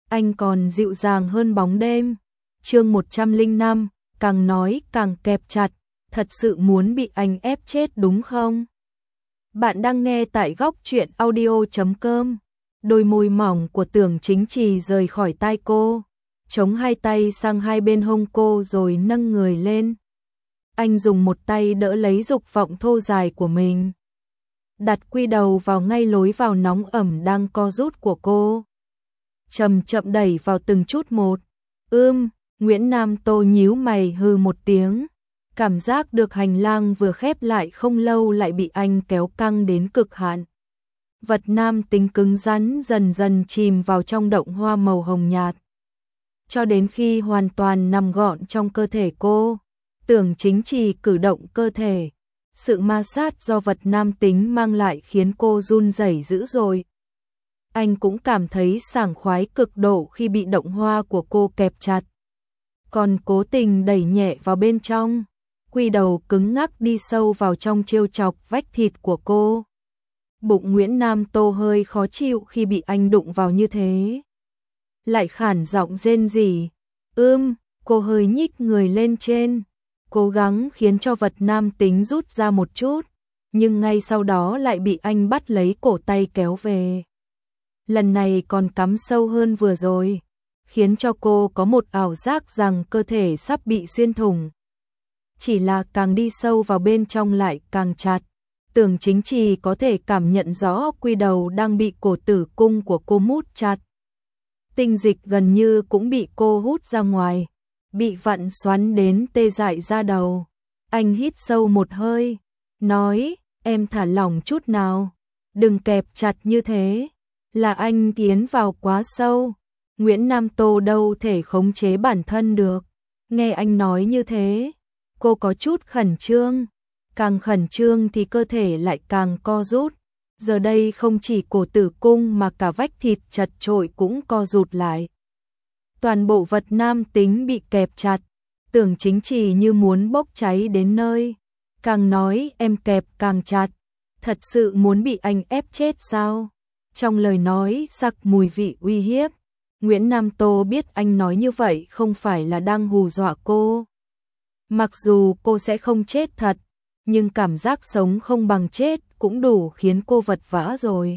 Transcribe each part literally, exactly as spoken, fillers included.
anh còn dịu dàng hơn bóng đêm. Chương một trăm lẻ năm, càng nói càng kẹp chặt, thật sự muốn bị anh ép chết đúng không? Bạn đang nghe tại góc truyện audio chấm com. Đôi môi mỏng của Tưởng Chính Trì rời khỏi tai cô, chống hai tay sang hai bên hông cô rồi nâng người lên. Anh dùng một tay đỡ lấy dục vọng thô dài của mình, đặt quy đầu vào ngay lối vào nóng ẩm đang co rút của cô, chậm chậm đẩy vào từng chút một. Ưm, Nguyễn Nam Tô nhíu mày hừ một tiếng, cảm giác được hành lang vừa khép lại không lâu lại bị anh kéo căng đến cực hạn. Vật nam tính cứng rắn dần dần chìm vào trong động hoa màu hồng nhạt, cho đến khi hoàn toàn nằm gọn trong cơ thể cô. Tưởng Chính Trì cử động cơ thể, sự ma sát do vật nam tính mang lại khiến cô run rẩy dữ dội. Anh cũng cảm thấy sảng khoái cực độ khi bị động hoa của cô kẹp chặt, còn cố tình đẩy nhẹ vào bên trong, quy đầu cứng ngắc đi sâu vào trong trêu chọc vách thịt của cô. Bụng Nguyễn Nam Tô hơi khó chịu khi bị anh đụng vào như thế, lại khản giọng rên rỉ. Ưm, cô hơi nhích người lên trên, cố gắng khiến cho vật nam tính rút ra một chút, nhưng ngay sau đó lại bị anh bắt lấy cổ tay kéo về. Lần này còn cắm sâu hơn vừa rồi, khiến cho cô có một ảo giác rằng cơ thể sắp bị xuyên thủng. Chỉ là càng đi sâu vào bên trong lại càng chặt. Tưởng Chính Trì có thể cảm nhận rõ quy đầu đang bị cổ tử cung của cô mút chặt. Tinh dịch gần như cũng bị cô hút ra ngoài, bị vặn xoắn đến tê dại da đầu. Anh hít sâu một hơi, nói, em thả lỏng chút nào, đừng kẹp chặt như thế. Là anh tiến vào quá sâu, Nguyễn Nam Tô đâu thể khống chế bản thân được. Nghe anh nói như thế, cô có chút khẩn trương, càng khẩn trương thì cơ thể lại càng co rút. Giờ đây không chỉ cổ tử cung mà cả vách thịt chật chội cũng co rụt lại. Toàn bộ vật nam tính bị kẹp chặt, Tưởng Chính Trì như muốn bốc cháy đến nơi. Càng nói em kẹp càng chặt, thật sự muốn bị anh ép chết sao? Trong lời nói sặc mùi vị uy hiếp. Nguyễn Nam Tô biết anh nói như vậy không phải là đang hù dọa cô. Mặc dù cô sẽ không chết thật, nhưng cảm giác sống không bằng chết cũng đủ khiến cô vật vã rồi.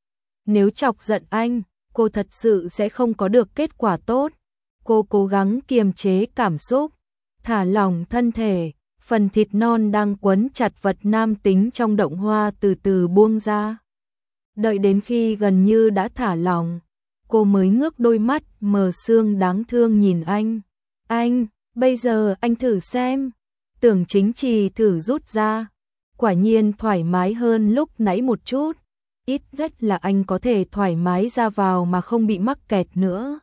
Nếu chọc giận anh, cô thật sự sẽ không có được kết quả tốt. Cô cố gắng kiềm chế cảm xúc, thả lỏng thân thể, phần thịt non đang quấn chặt vật nam tính trong động hoa từ từ buông ra. Đợi đến khi gần như đã thả lỏng, cô mới ngước đôi mắt mờ sương đáng thương nhìn anh. Anh, bây giờ anh thử xem. Tưởng Chính Trì thử rút ra, quả nhiên thoải mái hơn lúc nãy một chút. Ít nhất là anh có thể thoải mái ra vào mà không bị mắc kẹt nữa.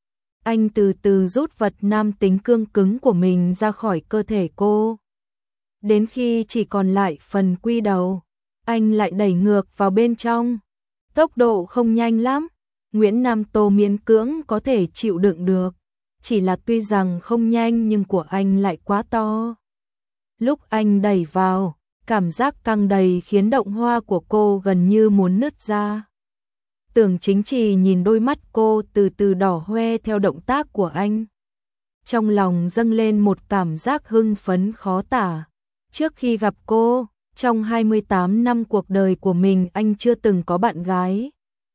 Anh từ từ rút vật nam tính cương cứng của mình ra khỏi cơ thể cô. Đến khi chỉ còn lại phần quy đầu, anh lại đẩy ngược vào bên trong. Tốc độ không nhanh lắm, Nguyễn Nam Tô miễn cưỡng có thể chịu đựng được. Chỉ là tuy rằng không nhanh nhưng của anh lại quá to. Lúc anh đẩy vào, cảm giác căng đầy khiến động hoa của cô gần như muốn nứt ra. Tưởng Chính Trì nhìn đôi mắt cô từ từ đỏ hoe theo động tác của anh. Trong lòng dâng lên một cảm giác hưng phấn khó tả. Trước khi gặp cô, trong hai mươi tám năm cuộc đời của mình anh chưa từng có bạn gái.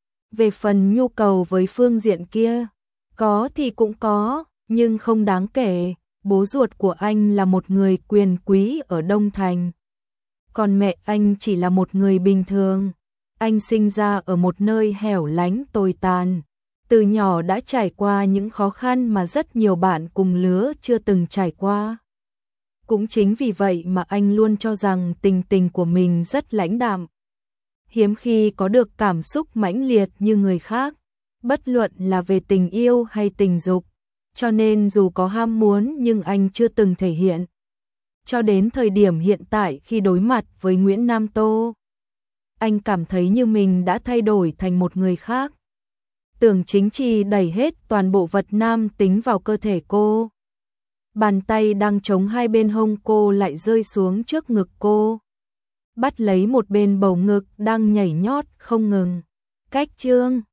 Về phần nhu cầu với phương diện kia, có thì cũng có, nhưng không đáng kể. Bố ruột của anh là một người quyền quý ở Đông Thành, còn mẹ anh chỉ là một người bình thường. Anh sinh ra ở một nơi hẻo lánh tồi tàn, từ nhỏ đã trải qua những khó khăn mà rất nhiều bạn cùng lứa chưa từng trải qua. Cũng chính vì vậy mà anh luôn cho rằng tình tình của mình rất lãnh đạm, hiếm khi có được cảm xúc mãnh liệt như người khác, bất luận là về tình yêu hay tình dục. Cho nên dù có ham muốn nhưng anh chưa từng thể hiện. Cho đến thời điểm hiện tại khi đối mặt với Nguyễn Nam Tô, anh cảm thấy như mình đã thay đổi thành một người khác. Tưởng Chính Trì đẩy hết toàn bộ vật nam tính vào cơ thể cô. Bàn tay đang chống hai bên hông cô lại rơi xuống trước ngực cô, bắt lấy một bên bầu ngực đang nhảy nhót không ngừng. Cách chương